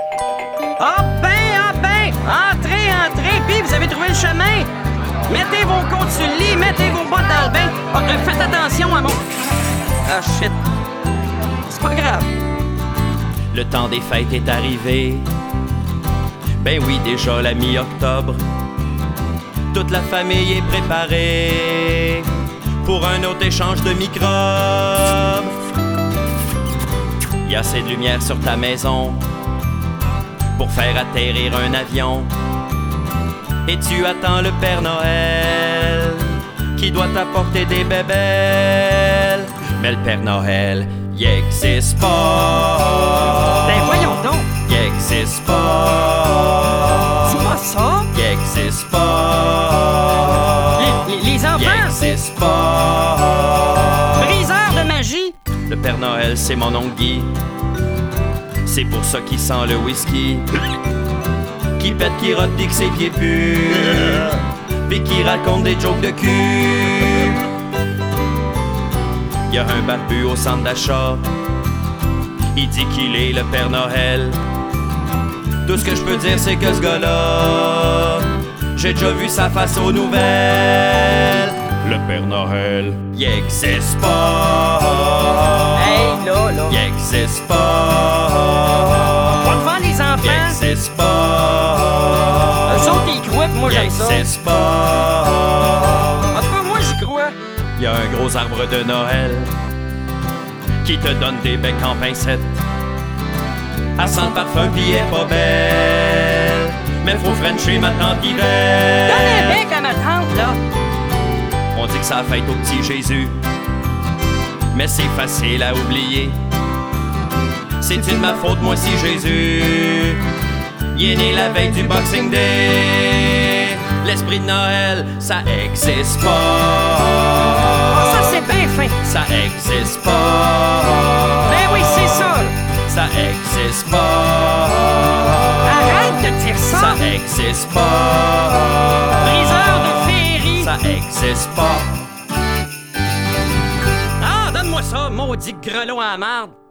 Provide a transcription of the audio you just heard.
Ah ben! Entrez, puis vous avez trouvé le chemin! Mettez vos côtes sur le lit, mettez vos bottes dans le bain. Faites attention à mon... Ah, shit. C'est pas grave. Le temps des fêtes est arrivé. Ben oui, déjà la mi-octobre. Toute la famille est préparée pour un autre échange de microbes. Y a assez de lumière sur ta maison pour faire atterrir un avion. Et tu attends le Père Noël qui doit t'apporter des bébelles. Mais le Père Noël, il existe pas. Ben voyons donc. Il existe pas. Dis-moi ça. Il existe pas. Les enfants. Il existe pas. Briseur de magie. Le Père Noël, c'est mon oncle Guy. C'est pour ça qu'il sent le whisky. Qui pète, qui rote, pis que ses pieds puent. Pis qui raconte des jokes de cul. Y'a un barbu au centre d'achat. Il dit qu'il est le Père Noël. Tout ce que je peux dire, c'est que ce gars-là, j'ai déjà vu sa face aux nouvelles. Le Père Noël, il existe pas. Hey, là. Il existe pas. Pas devant les enfants. Il existe pas. Eux autres, ils croient, pis moi, j'aime ça. Il existe pas. En tout cas, moi, j'y crois. Il y a un gros arbre de Noël qui te donne des becs en pincette. Elle sent le parfum pis elle est pas belle, mais faut frencher ma tante Yvette. Donne un bec à ma tante, là. On dit que ça fête au petit Jésus, mais c'est facile à oublier. C'est-tu de ma faute, moi, si Jésus il est né la veille du Boxing Day? L'esprit de Noël, ça existe pas. Oh, ça, c'est bien fin. Ça existe pas. Ben oui, c'est ça, là. Ça existe pas. Arrête de dire ça. Ça existe pas. Briseur de féerie. Ça existe pas. Ah, donne-moi ça, maudit grelot à la marde.